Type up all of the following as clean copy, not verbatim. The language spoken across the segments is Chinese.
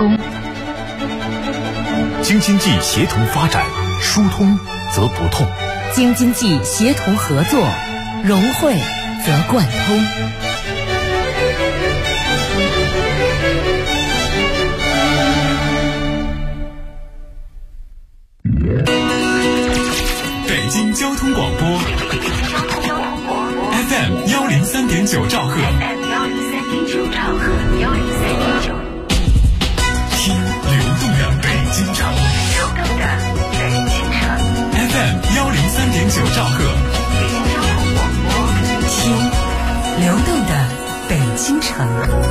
工。 京津冀协同发展，疏通则不痛； 京津冀协同合作，融汇则贯通。 北京交通广播 FM 103.9兆赫，听流动的北京城，FM 103.9兆赫， 听流动的北京城。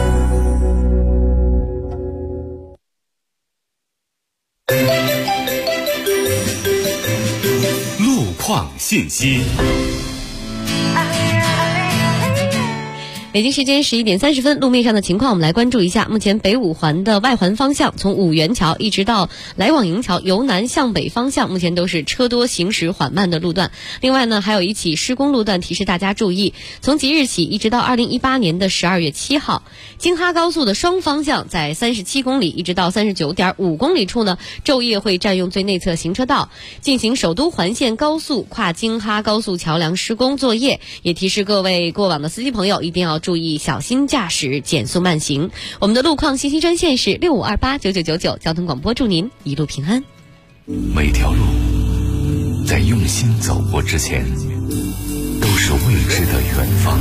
路况信息。 北京时间11点30分，路面上的情况我们来关注一下。目前北五环的外环方向，从五元桥一直到来往营桥由南向北方向，目前都是车多行驶缓慢的路段。另外呢，还有一起施工路段提示大家注意，从即日起一直到2018年的12月7号，京哈高速的双方向在37公里一直到39.5公里处呢，昼夜会占用最内侧行车道，进行首都环线高速跨京哈高速桥梁施工作业。也提示各位过往的司机朋友一定要注意小心驾驶，减速慢行。我们的路况信息专线是65289999，交通广播祝您一路平安。 每条路在用心走过之前，都是未知的远方；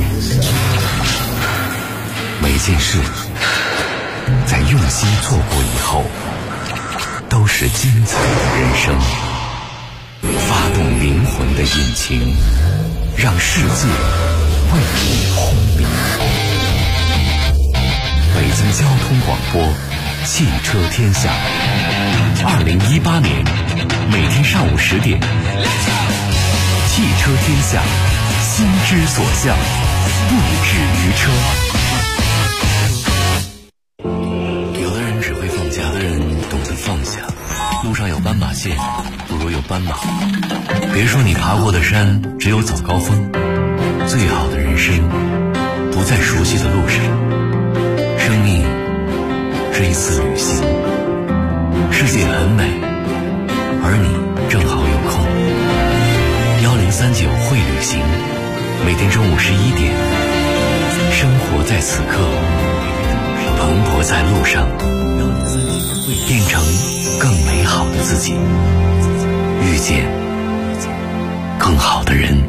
每件事在用心做过以后，都是精彩的人生。发动灵魂的引擎，让世界为你轰鸣。北京交通广播，汽车天下。2018年每天上午10点，汽车天下，心之所向，不止于车。有的人只会放假，有的人懂得放下。路上有斑马线，不如有斑马。别说你爬过的山只有早高峰，最好的人生不在熟悉的路上。生命是一次旅行，世界很美，而你正好有空。1039会旅行，每天中午11点，生活在此刻，蓬勃在路上，变成更美好的自己，遇见更好的人。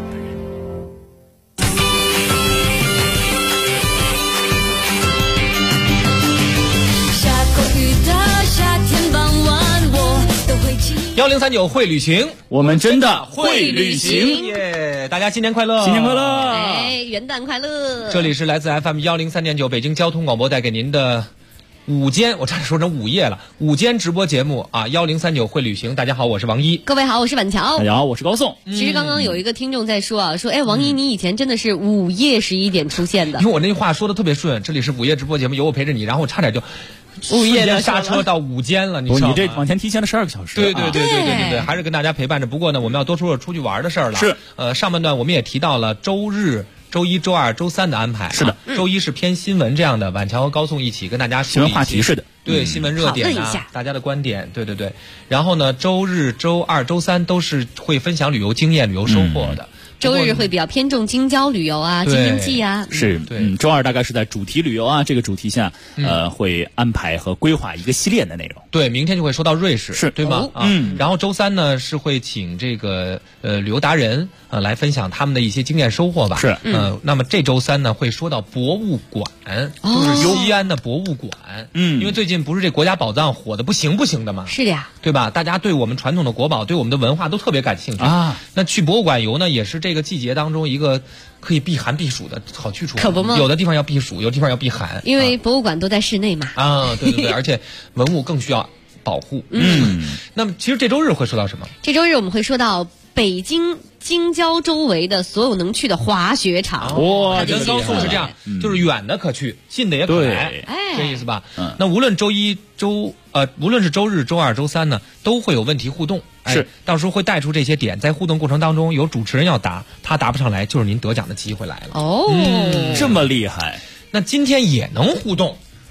1039会旅行， 我们真的会旅行耶！大家新年快乐， 新年快乐！ 哎，元旦快乐！ 这里是来自 FM 103.9北京交通广播带给您的午间，我差点说成午夜了，午间直播节目啊！1039会旅行，大家好，我是王一。 各位好，我是板桥。 大家好，我是高颂。 其实刚刚有一个听众在说啊，说哎，王一，你以前真的是午夜11点出现的。 因为我那句话说的特别顺，这里是午夜直播节目，有我陪着你，然后我差点就午夜的刹车到午间了，你知道吗？ 你这往前提前了12个小时。 对，还是跟大家陪伴着。不过呢，我们要多说说出去玩的事儿了。 是， 上半段我们也提到了周日、周一、周二、周三的安排。 是的， 周一是偏新闻这样的，晚桥和高颂一起跟大家说新闻话题是的。 对，新闻热点啊，大家的观点，对。然后呢，周日、周二、周三都是会分享旅游经验、旅游收获的。 周日会比较偏重京郊旅游啊、京津冀啊。 是，周二大概是在主题旅游啊这个主题下，会安排和规划一个系列的内容。 对，明天就会说到瑞士， 是对吗？然后周三呢是会请这个旅游达人来分享他们的一些经验收获吧。 是， 那么这周三呢会说到博物馆，就是西安的博物馆。因为最近不是这国家宝藏火的不行的嘛。 是的呀， 对吧？大家对我们传统的国宝、对我们的文化都特别感兴趣啊。那去博物馆游呢，也是这个季节当中一个可以避寒避暑的好去处。 可不吗？ 有的地方要避暑，有的地方要避寒， 因为博物馆都在室内嘛。 对，而且文物更需要保护。那么其实这周日会说到什么？ 这周日我们会说到北京京郊周围的所有能去的滑雪场。 哇， 跟高速是这样，就是远的可去，近的也可来，这意思吧？那无论无论是周日、周二、周三呢，都会有问题互动。 是， 到时候会带出这些点，在互动过程当中，有主持人要答，他答不上来，就是您得奖的机会来了。 这么厉害。 那今天也能互动，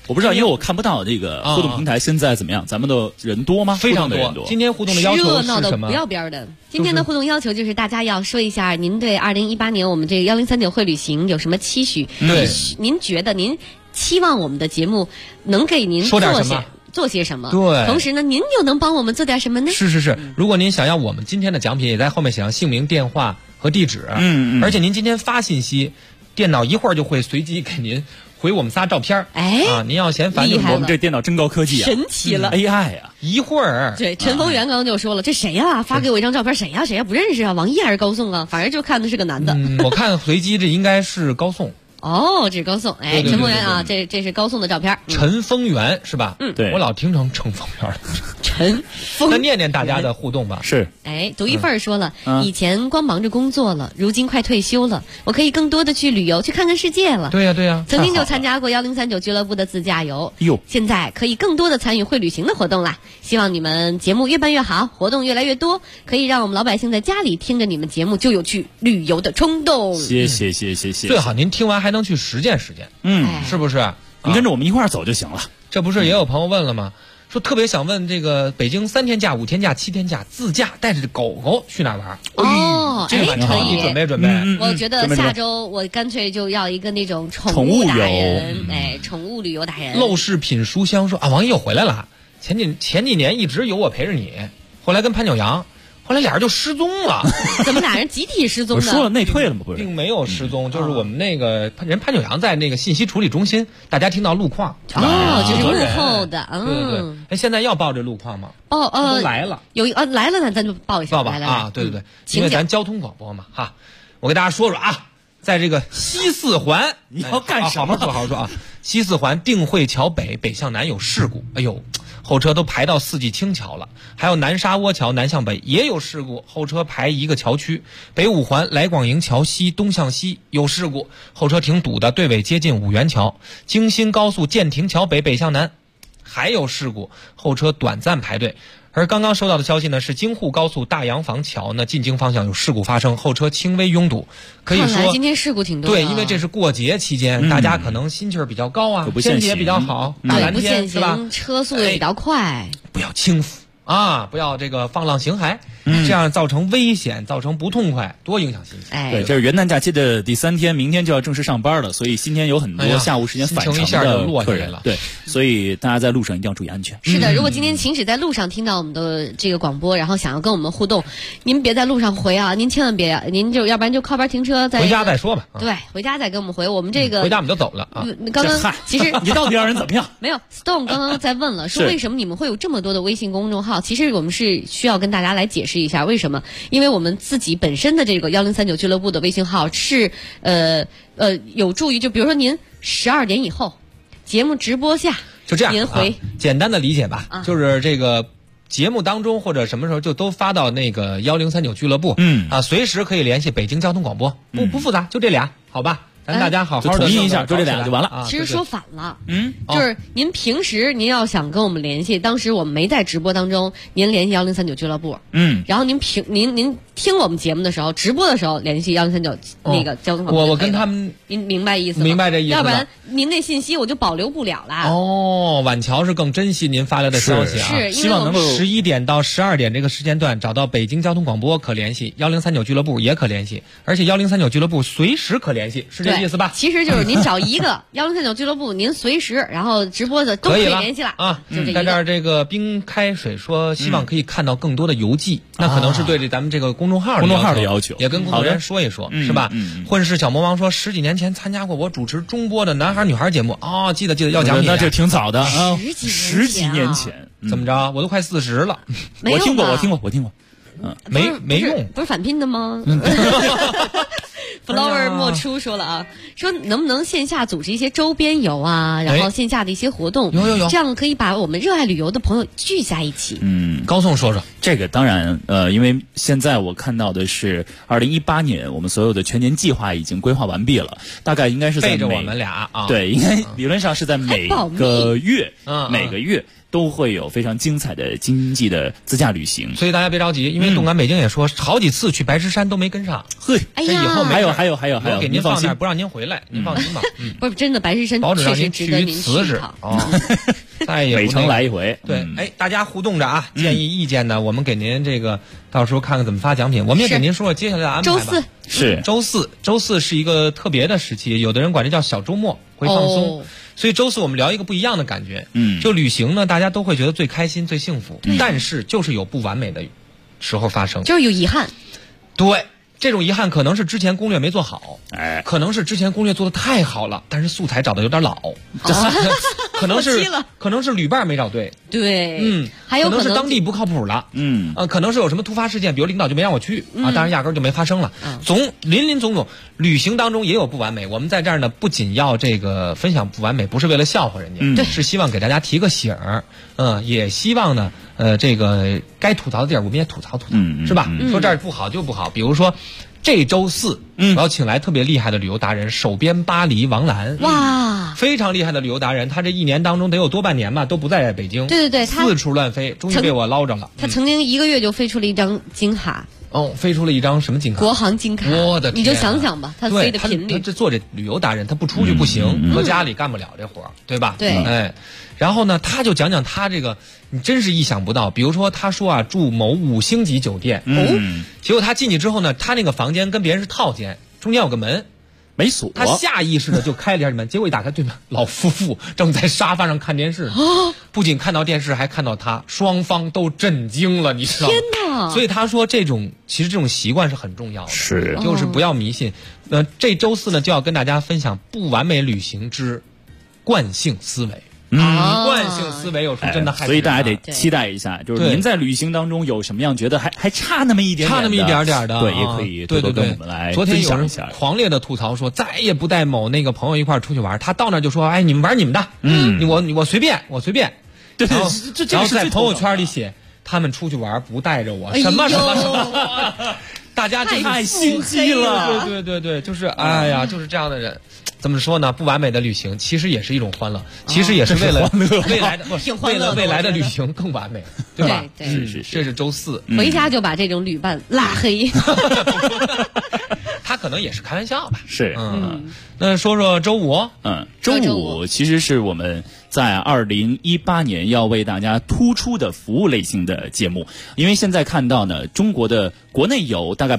我不知道，因为我看不到这个互动平台现在怎么样，咱们的人多吗？ 非常多。今天互动的要求是什么？ 热闹的不要边的。今天的互动要求就是大家要说一下您对2018年我们这个1039会旅行有什么期许？ 对， 您觉得您期望我们的节目能给您说点什么？ 做些什么？ 对， 同时呢，您又能帮我们做点什么呢？ 是，如果您想要我们今天的奖品，也在后面写上姓名、电话和地址。而且您今天发信息，电脑一会儿就会随机给您回我们仨照片。您要嫌烦，就是我们这电脑真高科技啊， 神奇了 ，AI 啊， 一会儿。 对，陈峰元刚刚就说了，这谁呀？发给我一张照片，谁呀？不认识啊？王毅还是高颂啊？反正就看的是个男的。 我看随机这应该是高颂。 哦，这是高颂，陈丰源啊，这是高颂的照片。 陈丰源是吧？ 对， 我老听成陈丰源了。 陈丰， 那念念大家的互动吧。 是， 独一份儿说了，以前光忙着工作了，如今快退休了，我可以更多的去旅游，去看看世界了。 对呀， 曾经就参加过1039俱乐部的自驾游，现在可以更多的参与会旅行的活动啦。希望你们节目越办越好，活动越来越多，可以让我们老百姓在家里听着你们节目就有去旅游的冲动。 谢谢。 最好您听完还能去实践，是不是？ 您跟着我们一块儿走就行了。 这不是也有朋友问了吗？说特别想问这个北京3天假、5天假、7天假自驾带着狗狗去哪玩？这个蛮好，你准备。 我觉得下周我干脆就要一个那种宠物达人，宠物旅游达人。 陋室品书香说王毅又回来了，前几年一直有我陪着你，后来跟潘九阳。后来俩人就失踪了， 怎么俩人集体失踪呢？ 我说了内退了吗？不是， 并没有失踪，就是我们那个人潘九阳在那个信息处理中心，大家听到路况就是幕后的， 对。现在要报这路况吗？都来了， 来了呢，咱就报一下， 报吧啊，对，因为咱交通广播嘛哈，我给大家说说啊，在这个西四环你要干什么？ 好好说啊，西四环定慧桥北向南有事故，哎呦。后车都排到四季青桥了，还有南沙窝桥南向北也有事故，后车排一个桥区。北五环来广营桥西东向西有事故，后车挺堵的，队尾接近五元桥。京新高速建亭桥北向南还有事故，后车短暂排队。而刚刚收到的消息呢，是京沪高速大洋房桥呢进京方向有事故发生，后车轻微拥堵。可以说今天事故挺多。 对，因为这是过节期间，大家可能心气儿比较高啊，天气也比较好，大蓝天是吧？ 车速也比较快， 不要轻浮啊，不要这个放浪形骸，这样造成危险，造成不痛快，多影响心情。 对，这是元旦假期的第3天，明天就要正式上班了，所以今天有很多下午时间返程的客人了。对，所以大家在路上一定要注意安全。 是的，如果今天行驶在路上听到我们的这个广播，然后想要跟我们互动，您别在路上回啊，您千万别，您就要不然就靠边停车， 回家再说吧。 对，回家再跟我们回。我们这个回家我们就走了啊。 刚刚其实你到底让人怎么样？ 没有 ，Stone 刚刚在问了，说为什么你们会有这么多的微信公众号？其实我们是需要跟大家来解释一下为什么，因为我们自己本身的这个1039俱乐部的微信号是有助于，就比如说您12点以后节目直播下就这样， 您回简单的理解吧，就是这个节目当中或者什么时候就都发到那个1039俱乐部，随时可以联系北京交通广播，不复杂，就这俩，好吧？咱大家好好的统一一下，就这俩就完了。 其实说反了，就是您平时您要想跟我们联系，当时我们没在直播当中，您联系1039俱乐部，然后您听我们节目的时候，直播的时候联系1039那个交通广播。 我跟他们， 您明白意思吗？ 明白这意思。 要不然您那信息我就保留不了了。 晚桥是更珍惜您发来的消息啊， 是希望能够11点到12点这个时间段找到北京交通广播可联系，1039俱乐部也可联系，而且1039俱乐部随时可联系，是这意思吧？ 其实就是您找一个1039俱乐部，您随时然后直播的都可以联系了啊。在这儿这个冰开水说希望可以看到更多的游记，那可能是对咱们这个公众号的要求，也跟工作人员说一说，是吧？混世小魔王说10几年前参加过我主持中播的男孩女孩节目，记得要奖品， 那这挺早的啊 ，10几年前， 怎么着？我都快40了， 我听过， 没用， 不是返聘的吗？Flower 莫初说了啊，说能不能线下组织一些周边游啊，然后线下的一些活动， 有， 这样可以把我们热爱旅游的朋友聚在一起。 高颂说说这个当然，因为现在我看到的是2018年，我们所有的全年计划已经规划完毕了，大概应该是在背着我们俩啊， 对，应该理论上是在每个月都会有非常精彩的经济的自驾旅行， 所以大家别着急，因为动感北京也说好几次去白石山都没跟上。 嘿， 哎呀， 以后还有， 我给您放那儿不让您回来，您放心吧。 不是真的，白石山确实值得您去一趟。 再也北城来一回。 对，大家互动着啊，建议意见呢，我们给您这个到时候看看怎么发奖品。我们也给您说说接下来的安排吧。周四是一个特别的时期，有的人管这叫小周末，会放松。所以周四我们聊一个不一样的感觉，就旅行呢，大家都会觉得最开心、最幸福，但是就是有不完美的时候发生， 就是有遗憾。 对，这种遗憾可能是之前攻略没做好，可能是之前攻略做的太好了，但是素材找的有点老，可能是旅伴没找对， 对，还有可能是当地不靠谱了，可能是有什么突发事件，比如领导就没让我去啊，当然压根就没发生了，林总，旅行当中也有不完美，我们在这儿呢，不仅要这个分享不完美，不是为了笑话人家，是希望给大家提个醒儿，也希望呢，这个该吐槽的地儿我们也吐槽，是吧？说这儿不好就不好，比如说这周四，我要请来特别厉害的旅游达人，手编巴黎王兰， 哇， 非常厉害的旅游达人，他这一年当中得有多半年吧，都不在北京， 对， 四处乱飞，终于被我捞着了。 他曾经1个月就飞出了一张金卡。 飞出了一张什么金卡？ 国航金卡。 我的天， 你就想想吧，他飞的频率。 他这做这旅游达人，他不出去不行，搁家里干不了这活，对吧？ 对， 然后呢，他就讲讲他这个，你真是意想不到。比如说，他说啊，住某5星级酒店，结果他进去之后呢，他那个房间跟别人是套间，中间有个门。 没锁， 他下意识的就开了一下门，结果一打开，对面老夫妇正在沙发上看电视，不仅看到电视，还看到他，双方都震惊了，你知道吗？ 天哪！ 所以他说其实这种习惯是很重要的， 是， 就是不要迷信。这周四呢，就要跟大家分享不完美旅行之惯性思维。惯性思维有时候真的害， 所以大家得期待一下，就是您在旅行当中有什么样觉得还差那么一点点的， 对，也可以多多跟我们来分享一下。 昨天有人狂烈的吐槽说，再也不带某那个朋友一块出去玩，他到那就说，哎，你们玩你们的，我随便， 对， 然后在朋友圈里写他们出去玩不带着我，什么，大家太心机了， 对，就是哎呀，就是这样的人。怎么说呢？不完美的旅行其实也是一种欢乐，其实也是为了未来的未来的旅行更完美，对吧？ 是， 这是周四， 回家就把这种旅伴拉黑。 他可能也是开玩笑吧。 是， 那说说周五， 周五其实是我们在2018年要为大家突出的服务类型的节目，因为现在看到呢，中国的国内有大概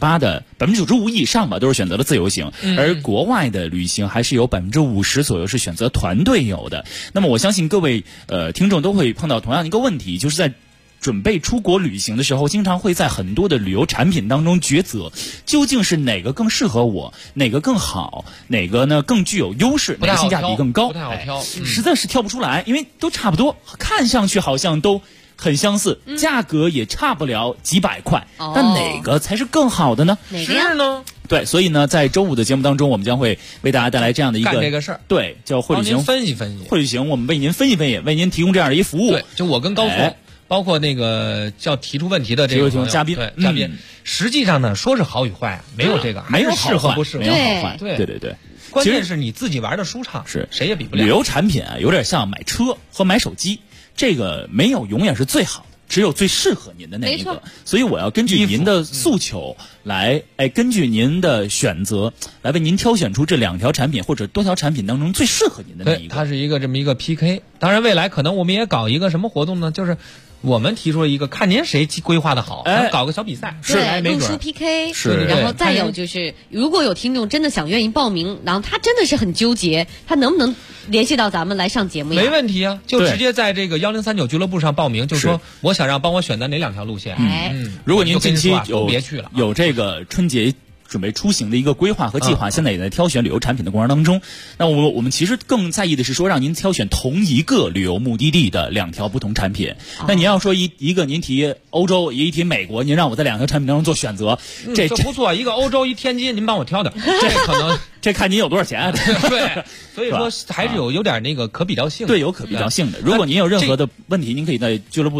95%以上吧，都是选择了自由行，而国外的旅行还是有50%左右是选择团队游的。那么我相信各位听众都会碰到同样的一个问题，就是在准备出国旅行的时候，经常会在很多的旅游产品当中抉择，究竟是哪个更适合我，哪个更好，哪个呢更具有优势，哪个性价比更高， 不太好挑， 实在是挑不出来，因为都差不多，看上去好像都很相似，价格也差不了几百块，但哪个才是更好的呢？ 哪个呢？ 对，所以呢，在周五的节目当中，我们将会为大家带来这样的一个干这个事儿， 对，叫会旅行分析， 会旅行，我们为您分析，为您提供这样的一服务。 对，就我跟高总。包括那个叫提出问题的这个嘉宾， 实际上呢，说是好与坏，没有这个， 没有适合不适合， 没有好坏， 对。关键是你自己玩的舒畅， 是谁也比不了。 旅游产品啊，有点像买车和买手机，这个没有永远是最好的，只有最适合您的那一个。所以我要根据您的诉求来，根据您的选择来为您挑选出这2条产品或者多条产品当中最适合您的那一个。 它是一个这么一个 PK。当然，未来可能我们也搞一个什么活动呢？就是我们提出了一个，看您谁规划的好，搞个小比赛， 对，录书 PK，然后再有就是，如果有听众真的想愿意报名，然后他真的是很纠结，他能不能联系到咱们来上节目呀？ 没问题啊，就直接在这个1039俱乐部上报名，就说我想让帮我选择哪2条路线。 如果您近期别去了， 有这个春节准备出行的一个规划和计划，现在也在挑选旅游产品的过程当中。那我们其实更在意的是说，让您挑选同一个旅游目的地的2条不同产品。那您要说一个您提欧洲，一提美国，您让我在2条产品当中做选择， 这不错。一个欧洲，一天津，您帮我挑点，这可能这看您有多少钱。 对，所以说还是有点那个可比较性的。 对，有可比较性的。如果您有任何的问题，您可以在俱乐部的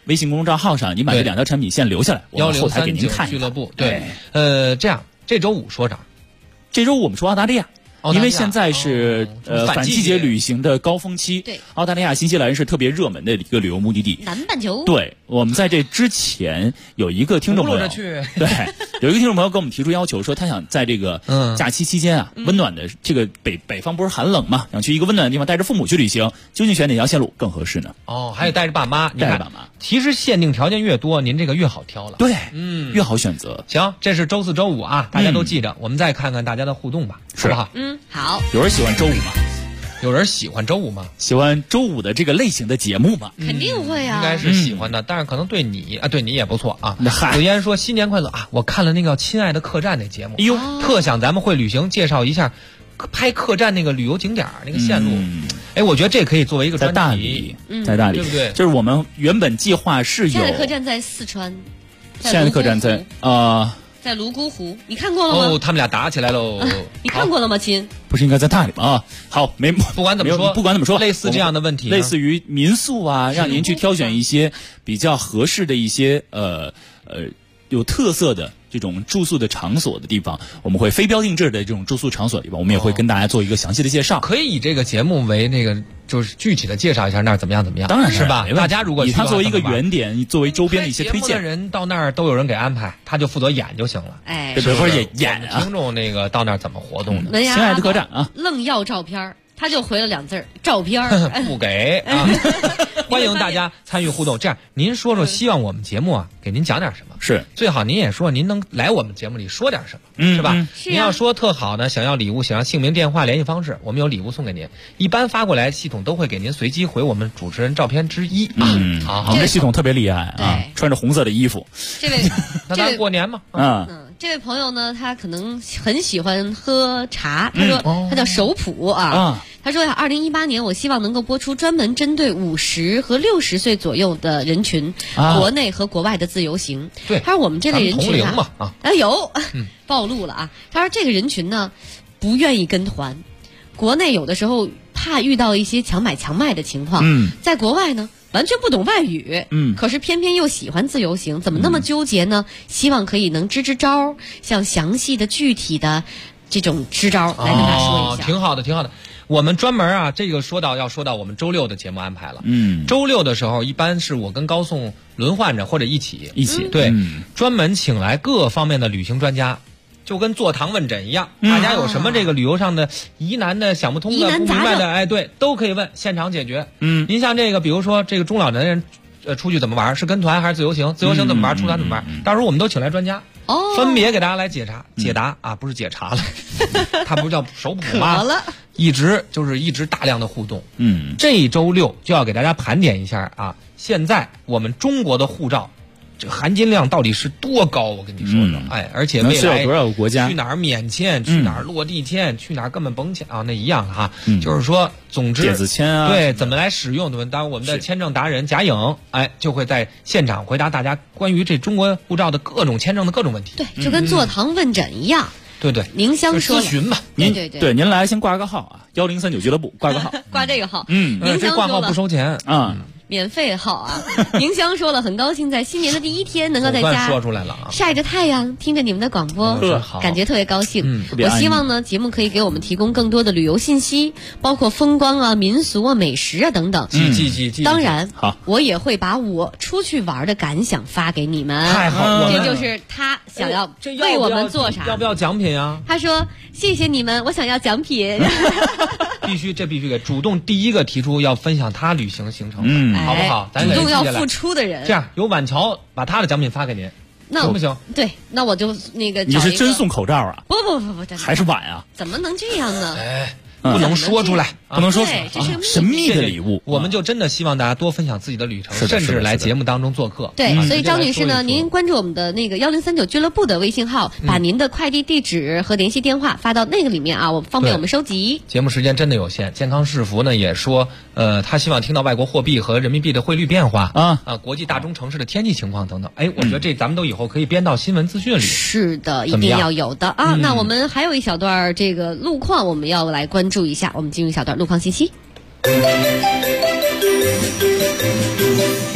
微信公众账号上，你把这2条产品线留下来，我们后台给您看 1039俱乐部。 对， 这样这周5说啥？ 这周我们说澳大利亚。因为现在是反季节旅行的高峰期， 对， 澳大利亚、新西兰是特别热门的一个旅游目的地。 南半球。 对，我们在这之前有一个听众朋友，对，有一个听众朋友给我们提出要求，说他想在这个假期期间啊，温暖的这个北方不是寒冷嘛，想去一个温暖的地方，带着父母去旅行，究竟选哪条线路更合适呢？ 还有带着爸妈， 带着爸妈。 其实限定条件越多，您这个越好挑了。 对，越好选择。 行，这是周4、周5啊，大家都记着，我们再看看大家的互动吧，好不好？ 好。 有人喜欢周5吗？ 有人喜欢周5吗？ 喜欢周5的这个类型的节目吗？ 肯定会啊， 应该是喜欢的，但是可能对你也不错啊。有言说新年快乐啊！我看了那个《亲爱的客栈》那节目，特想咱们会旅行介绍一下拍客栈那个旅游景点那个线路。我觉得这可以作为一个专题， 在大理， 对不对？ 就是我们原本计划是有。 亲爱的客栈在四川， 亲爱的客栈在在泸沽湖，你看过了吗？ 他们俩打起来喽！ 你看过了吗，亲？ 不是应该在大理吗？好， 不管怎么说，类似这样的问题， 类似于民宿啊，让您去挑选一些比较合适的一些有特色的这种住宿的场所的地方，我们会非标定制的这种住宿场所地方，我们也会跟大家做一个详细的介绍。 可以以这个节目为那个就是具体的介绍一下那儿怎么样， 当然是吧？大家如果以它作为一个原点，作为周边的一些推荐， 人到那儿都有人给安排，他就负责演就行了。 或者演啊。 听众那个到那儿怎么活动的？ 亲爱的客栈啊， 愣要照片，他就回了2字照片不给啊。欢迎大家参与互动。这样，您说说希望我们节目啊给您讲点什么？ 是最好您也说您能来我们节目里说点什么，是吧？您要说特好呢，想要礼物，想要姓名、电话、联系方式，我们有礼物送给您。一般发过来，系统都会给您随机回我们主持人照片之一啊。好， 我们这系统特别厉害啊，穿着红色的衣服。 这位， 那当然过年嘛。 这位朋友呢，他可能很喜欢喝茶。他说他叫手普啊。他说呀，2018年我希望能够播出专门针对50和60岁左右的人群，国内和国外的自由行。 对， 他说我们这类人群有暴露了啊。他说这个人群呢，不愿意跟团，国内有的时候怕遇到一些强买强卖的情况。在国外呢，完全不懂外语，可是偏偏又喜欢自由行，怎么那么纠结呢？希望可以能支招，像详细的、具体的这种支招来跟他说一下。 挺好的，挺好的。我们专门啊，这个要说到我们周6的节目安排了。周6的时候，一般是我跟高颂轮换着或者一起对，专门请来各方面的旅行专家。就跟座堂问诊一样，大家有什么这个旅游上的疑难的、想不通的、不明白的，对，都可以问，现场解决。您像这个，比如说这个中老年人，出去怎么玩，是跟团还是自由行？自由行怎么玩？出团怎么玩？到时候我们都请来专家，分别给大家来解答啊，不是解查了，他不是叫手普吗？一直大量的互动。这一周6就要给大家盘点一下啊，现在我们中国的护照。这含金量到底是多高？我跟你说说，而且未来多少个国家去哪儿免签，去哪儿落地签，去哪儿根本甭签啊，那一样哈。就是说，总之电子签啊， 对，怎么来使用？对吧？当然，我们的签证达人贾颖，就会在现场回答大家关于这中国护照的各种签证的各种问题。 对，就跟座堂问诊一样。 对， 您相说咨询吧。 您来先挂个号啊，1039俱乐部挂个号， 挂这个号。 这挂号不收钱啊。 免费的号啊！宁香说了，很高兴在新年的第一天能够在家说出来了啊， 晒着太阳，听着你们的广播，感觉特别高兴。我希望呢，节目可以给我们提供更多的旅游信息，包括风光啊、民俗啊、美食啊等等。当然，我也会把我出去玩的感想发给你们。 太好了， 这就是他想要为我们做啥？ 要不要奖品啊？ 他说：“谢谢你们，我想要奖品。” 必须给主动第一个提出要分享他旅行行程，好不好？咱主动要付出的人。 这样，由晚桥把他的奖品发给您，行不行？ 对，那我就那个。 你是真送口罩啊？ 不， 还是碗啊？ 怎么能这样呢？ 不能说出来， 不能说出来， 这是神秘的礼物。 我们就真的希望大家多分享自己的旅程，甚至来节目当中做客。 对，所以张女士呢，您关注我们的那个1039俱乐部的微信号，把您的快递地址和联系电话发到那个里面啊，方便我们收集。 节目时间真的有限，健康是福呢也说，他希望听到外国货币和人民币的汇率变化国际大中城市的天气情况等等。我觉得这咱们都以后可以编到新闻资讯里。是的，一定要有的啊。那我们还有一小段这个路况，我们要来关注一下。我们进入一小段路况信息。 路况。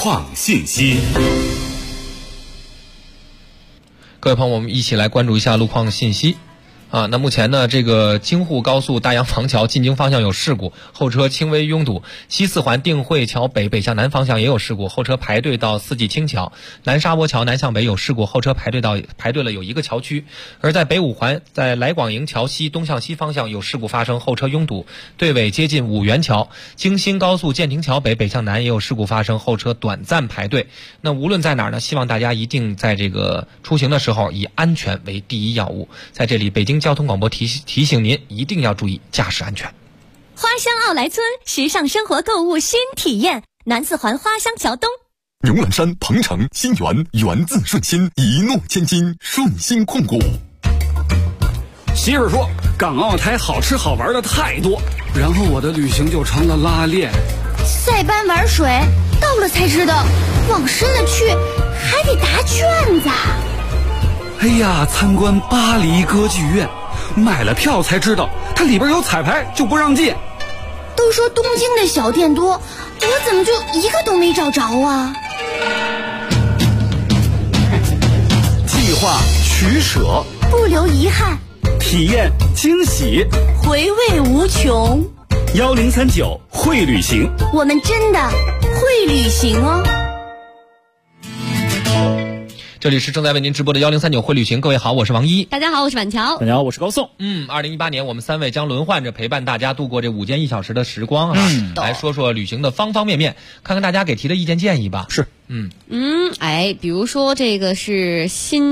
况信息。 各位朋友，我们一起来关注一下路况信息。那目前呢，这个京沪高速大洋房桥进京方向有事故，后车轻微拥堵；西四环定慧桥北北向南方向也有事故，后车排队到四季青桥；南沙窝桥南向北有事故，后车排队了有一个桥区。而在北五环在来广营桥西东向西方向有事故发生，后车拥堵，队尾接近五元桥；京新高速建亭桥北北向南也有事故发生，后车短暂排队。那无论在哪儿呢，希望大家一定在这个出行的时候以安全为第一要务。在这里，北京交通广播提醒您一定要注意驾驶安全。 花乡奥莱村时尚生活购物新体验，南四环花乡桥东。 牛栏山、鹏城、新源，源自顺心，一诺千金，顺心控股。 媳妇说港澳台好吃好玩的太多，然后我的旅行就成了拉练。 塞班玩水，到了才知道往深了去还得答卷子。 哎呀，参观巴黎歌剧院，买了票才知道它里边有彩排就不让进。 都说东京的小店多，我怎么就一个都没找着啊？ 计划取舍， 不留遗憾， 体验惊喜， 回味无穷。 1039会旅行， 我们真的会旅行哦。 这里是正在为您直播的1039会旅行，各位好，我是王一。 大家好，我是板桥。 大家好，我是高颂。 2018年我们3位将轮换着陪伴大家度过这午间1小时的时光来说说旅行的方方面面，看看大家给提的意见建议吧。 是， 比如说这个是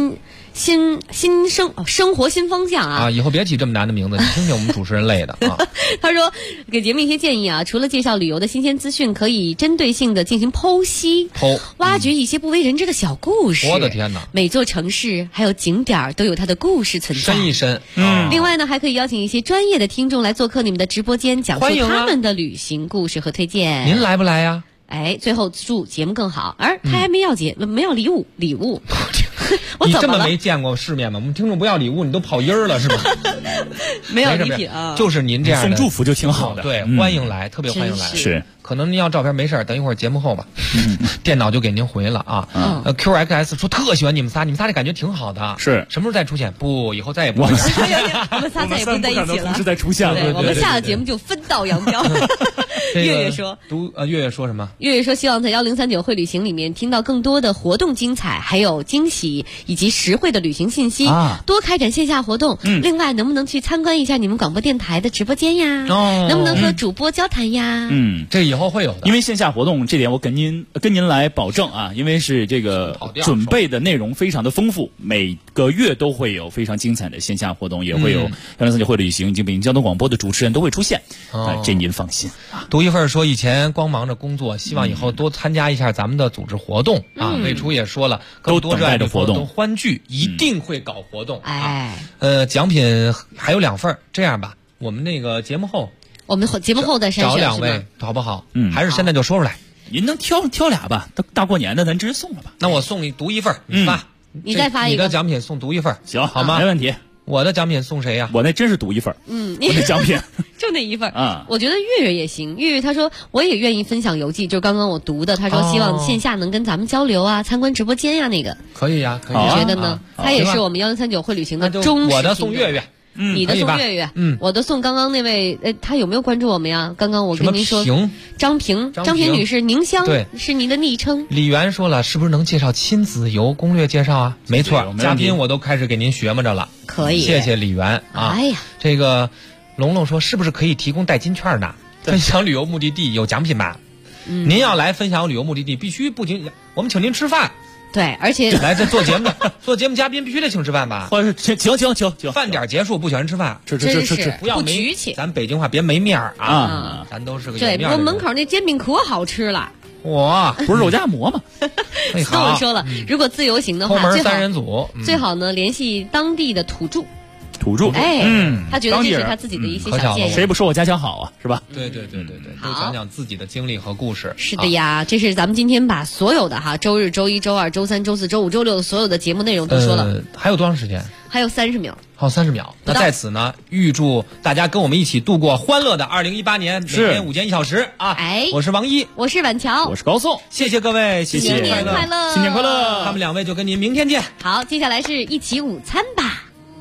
生活新方向啊！ 以后别起这么难的名字，你听听我们主持人累的啊。 他说给节目一些建议啊，除了介绍旅游的新鲜资讯，可以针对性的进行剖析，挖掘一些不为人知的小故事。 我的天哪！ 每座城市还有景点都有它的故事存在， 深一深。 另外呢，还可以邀请一些专业的听众来做客你们的直播间，讲述他们的旅行故事和推荐。 您来不来呀？ 最后祝节目更好。而他还没要礼物。 你这么没见过世面吗？我们听众不要礼物，你都跑音儿了是吧？ 没有礼品啊， 就是您这样的送祝福就挺好的。 对，欢迎来，特别欢迎来。 是， 可能您要照片没事，等一会儿节目后吧，电脑就给您回了啊。QXS 说特喜欢你们仨这感觉挺好的。 是， 什么时候再出现？不，以后再也不会。 我们仨再也不在一起了， 同时再出现了。 我们下了节目就分道扬镳。月月说， 月月说什么？ 月月说希望在1039会旅行里面听到更多的活动精彩，还有惊喜以及实惠的旅行信息，多开展线下活动。另外，能不能去参观一下你们广播电台的直播间呀？能不能和主播交谈呀？ 这以后会有的。 因为线下活动这点，我跟您来保证啊，因为是这个准备的内容非常的丰富，每个月都会有非常精彩的线下活动，也会有1039会旅行以及北京交通广播的主持人都会出现。这您放心啊。 读一份说以前光忙着工作，希望以后多参加一下咱们的组织活动啊。魏初也说了，更多热爱的活动欢聚，一定会搞活动。奖品还有2份，这样吧，我们那个节目后再筛选找2位好不好？还是现在就说出来。 您能挑俩吧？大过年的，咱直接送了吧。 那我送你读一份，你发， 你再发一个。 你的奖品送读一份， 行好吗？ 没问题。 我的奖品送谁呀？ 我那真是读一份。我的奖品就那一份啊。我觉得月月也行。月月他说我也愿意分享游记，就刚刚我读的，他说希望线下能跟咱们交流啊，参观直播间呀，那个可以呀，可以。 你觉得呢？他也是我们1039会旅行的忠实。 我的送月月。 你的送月月，我的送刚刚那位，他有没有关注我们呀？刚刚我跟您说，张平女士，宁乡是您的昵称。 李媛说了，是不是能介绍亲子游攻略介绍啊？没错，嘉宾我都开始给您学摸着了。 可以， 谢谢李媛啊。 哎呀， 这个龙龙说，是不是可以提供代金券呢？分享旅游目的地有奖品吧？您要来分享旅游目的地，必须不仅我们请您吃饭。 对，而且来这做节目嘉宾必须得请吃饭吧？ 或者请， 饭点结束不请人吃饭， 吃， 不要局气。 咱北京话别没面儿啊！咱都是个有面儿的人。 我门口那煎饼可好吃了。 哇， 不是肉夹馍吗？ 跟我说了，如果自由行的话， 后门3人组最好呢联系当地的土著。他觉得这是他自己的一些小建议。 谁不说我家乡好啊，是吧？ 对，都讲讲自己的经历和故事。 是的呀，这是咱们今天把所有的周日、周一、周二、周三、周四、周五、周六的所有的节目内容都说了。 还有多长时间？ 还有30秒。 还有30秒。那在此呢，预祝大家跟我们一起度过欢乐的2018年，每天5件1小时啊！ 哎， 我是王一， 我是婉乔， 我是高颂， 谢谢各位，谢谢， 新年快乐， 新年快乐！ 他们2位就跟您明天见。 好，接下来是一起午餐吧。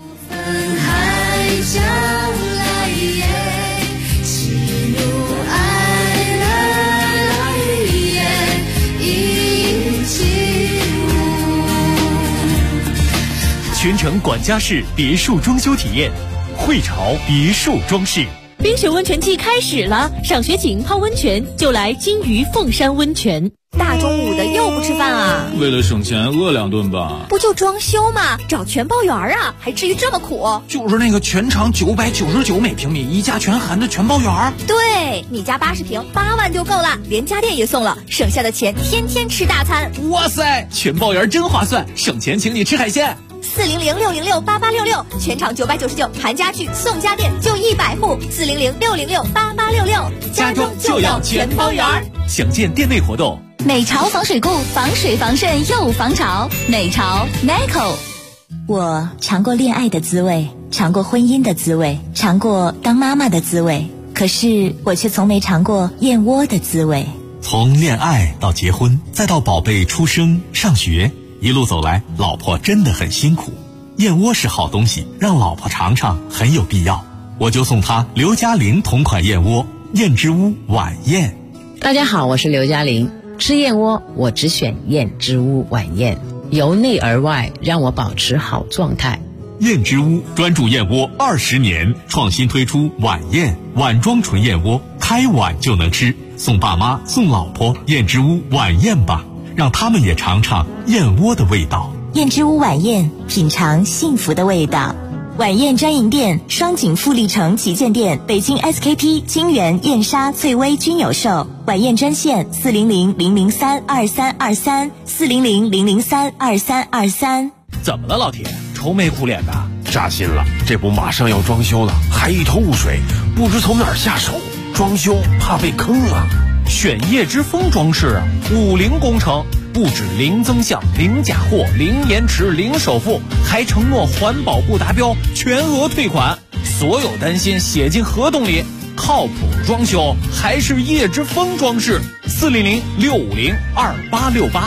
全程管家式别墅装修体验，汇潮别墅装饰。 冰雪温泉季开始了，赏雪景泡温泉就来金鱼凤山温泉。大中午的又不吃饭啊？ 为了省钱饿2顿吧。 不就装修吗？找全包园啊，还至于这么苦？ 就是那个全长999每平米，一价全含的全包园。 对，你家80平8万就够了，连家电也送了，省下的钱天天吃大餐。 哇塞，全包园真划算，省钱请你吃海鲜。 400-606-8866，全场999，含家具送家电就100户。400-606-8866， 家装就要全包园。详见店内活动。 美潮防水固，防水防渗又防潮。美潮 Nico。我尝过恋爱的滋味，尝过婚姻的滋味，尝过当妈妈的滋味，可是我却从没尝过燕窝的滋味。 从恋爱到结婚，再到宝贝出生上学，一路走来，老婆真的很辛苦。燕窝是好东西，让老婆尝尝很有必要。我就送她刘嘉玲同款燕窝，燕之屋晚宴。 大家好，我是刘嘉玲。吃燕窝我只选燕之屋晚宴，由内而外让我保持好状态。 燕之屋专注燕窝20年，创新推出晚宴碗装纯燕窝，开碗就能吃，送爸妈送老婆燕之屋晚宴吧，让他们也尝尝燕窝的味道。 燕之屋晚宴，品尝幸福的味道。晚宴专营店：双井富力城旗舰店、北京 SKP、金源、燕莎、翠微均有售。晚宴专线400-003-2323 400-003-2323。 怎么了，老铁？愁眉苦脸的？扎心了，这不马上要装修了，还一头雾水，不知从哪儿下手。装修怕被坑啊！选叶之峰装饰，50工程。不止零增项、零假货、零延迟、零首付，还承诺环保不达标全额退款。所有担心写进合同里，靠谱装修还是叶之峰装饰。400-650-2868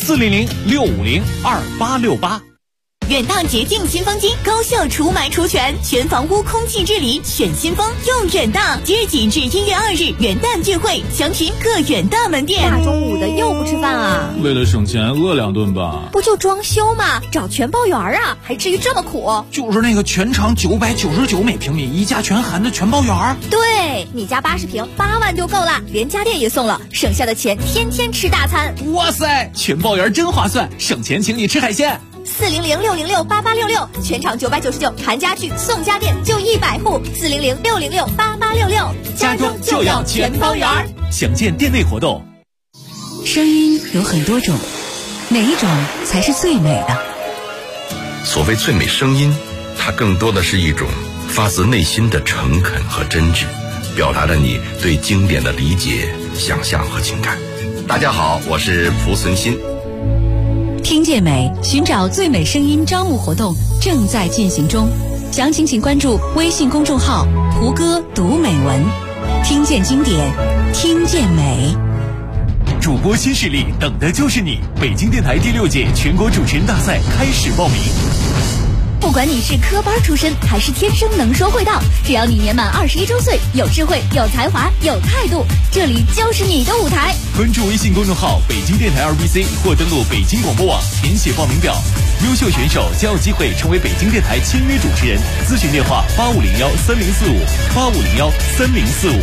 400-650-2868。 元旦节庆新风金，高效除霾除醛，全房屋空气治理选新风用远大。即日起至1月2日，元旦聚会，详询各远大门店。大中午的又不吃饭啊？ 为了省钱饿2顿吧。 不就装修吗？找全包园啊，还至于这么苦？ 就是那个全长999每平米，一价全含的全包园。 对，你家80平8万就够了，连家电也送了，省下的钱天天吃大餐。 哇塞，全包园真划算，省钱请你吃海鲜。 400-606-8866，全场999，含家具送家电就100户。400-606-8866， 家装就要全包园。详见店内活动。 声音有很多种，哪一种才是最美的？ 所谓最美声音，它更多的是一种发自内心的诚恳和真挚，表达了你对经典的理解、想象和情感。大家好，我是蒲存昕。 听见美，寻找最美声音招募活动正在进行中，详情请关注微信公众号胡歌读美文。听见经典，听见美。 主播新势力等的就是你！北京电台第6届全国主持人大赛开始报名。 不管你是科班出身还是天生能说会道，只要你年满21周岁，有智慧、有才华、有态度，这里就是你的舞台。 关注微信公众号北京电台2BC 或登录北京广播网填写报名表，优秀选手将有机会成为北京电台签约主持人。咨询电话8501-3045 8501-3045。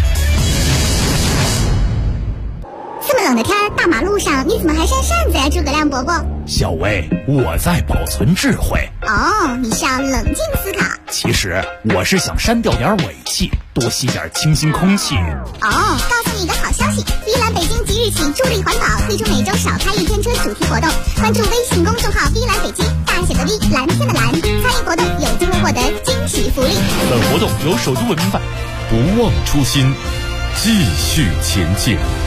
这么冷的天，大马路上你怎么还扇扇子呀，诸葛亮伯伯？ 小薇，我在保存智慧。 哦，你是要冷静思考。 其实我是想删掉点尾气，多吸点清新空气。 哦，告诉你一个好消息，碧蓝北京即日起助力环保，推出每周少开1天车主题活动。关注微信公众号碧蓝北京，大写的 V， 蓝天的蓝，参与活动有机会获得惊喜福利。 本活动由首都文明办。 不忘初心，继续前进。